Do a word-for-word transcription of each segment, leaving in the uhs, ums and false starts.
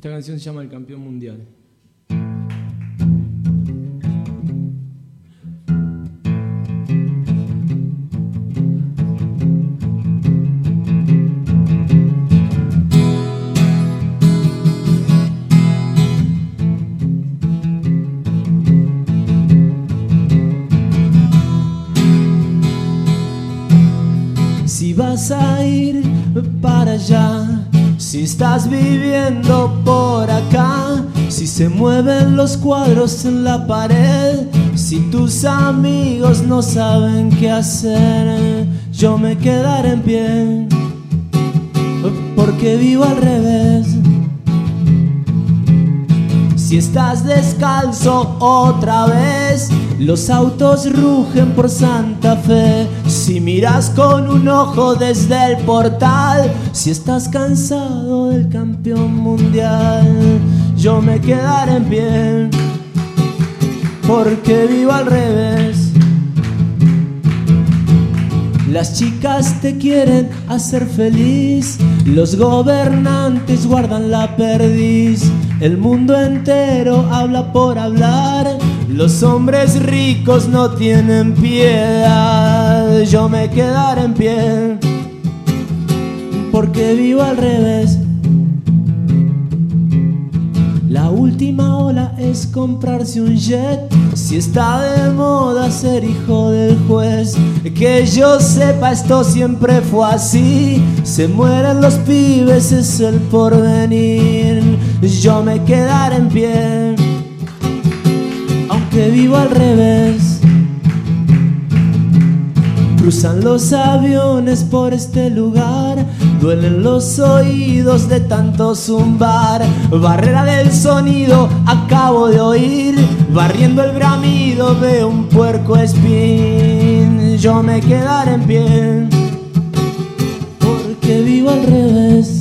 Esta canción se llama El Campeón Mundial. Si vas a ir para allá, si estás viviendo por acá, si se mueven los cuadros en la pared, si tus amigos no saben qué hacer, yo me quedaré en pie, porque vivo al revés. Si estás descalzo otra vez, los autos rugen por Santa Fe. Si miras con un ojo desde el portal, si estás cansado del campeón mundial, yo me quedaré en pie, porque vivo al revés. Las chicas te quieren hacer feliz, los gobernantes guardan la perdiz, el mundo entero habla por hablar, los hombres ricos no tienen piedad. Yo me quedaré en pie, porque vivo al revés. La última ola es comprarse un jet, si está de moda ser hijo del juez. Que yo sepa, esto siempre fue así, se mueren los pibes, es el porvenir. Yo me quedaré en pie, aunque vivo al revés. Cruzan los aviones por este lugar, duelen los oídos de tanto zumbar. Barrera del sonido acabo de oír, barriendo el bramido veo un puerco espín. Yo me quedaré en pie, porque vivo al revés.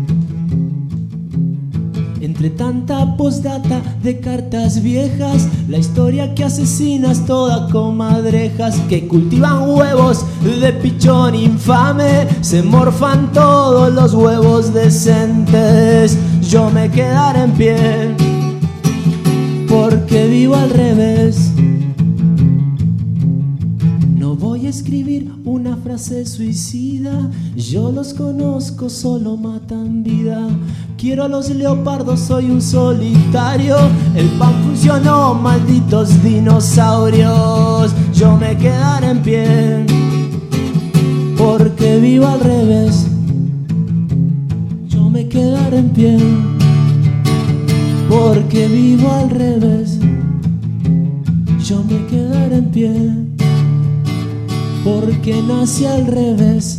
Entre tanta postdata de cartas viejas, la historia que asesinas toda comadrejas, que cultivan huevos de pichón infame, se morfan todos los huevos decentes. Yo me quedaré en pie, porque vivo al revés. No voy a escribir una frase suicida, yo los conozco, solo matan vida. Quiero a los leopardos, soy un solitario, el pan funcionó, malditos dinosaurios. Yo me quedaré en pie, porque vivo al revés. Yo me quedaré en pie, porque vivo al revés. Yo me quedaré en pie, porque nací al revés.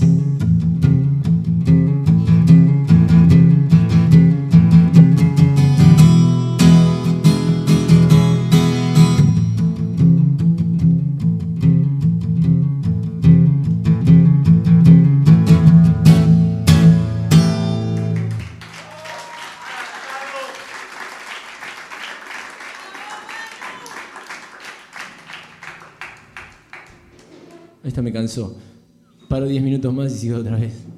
Esta me cansó. Paro diez minutos más y sigo otra vez.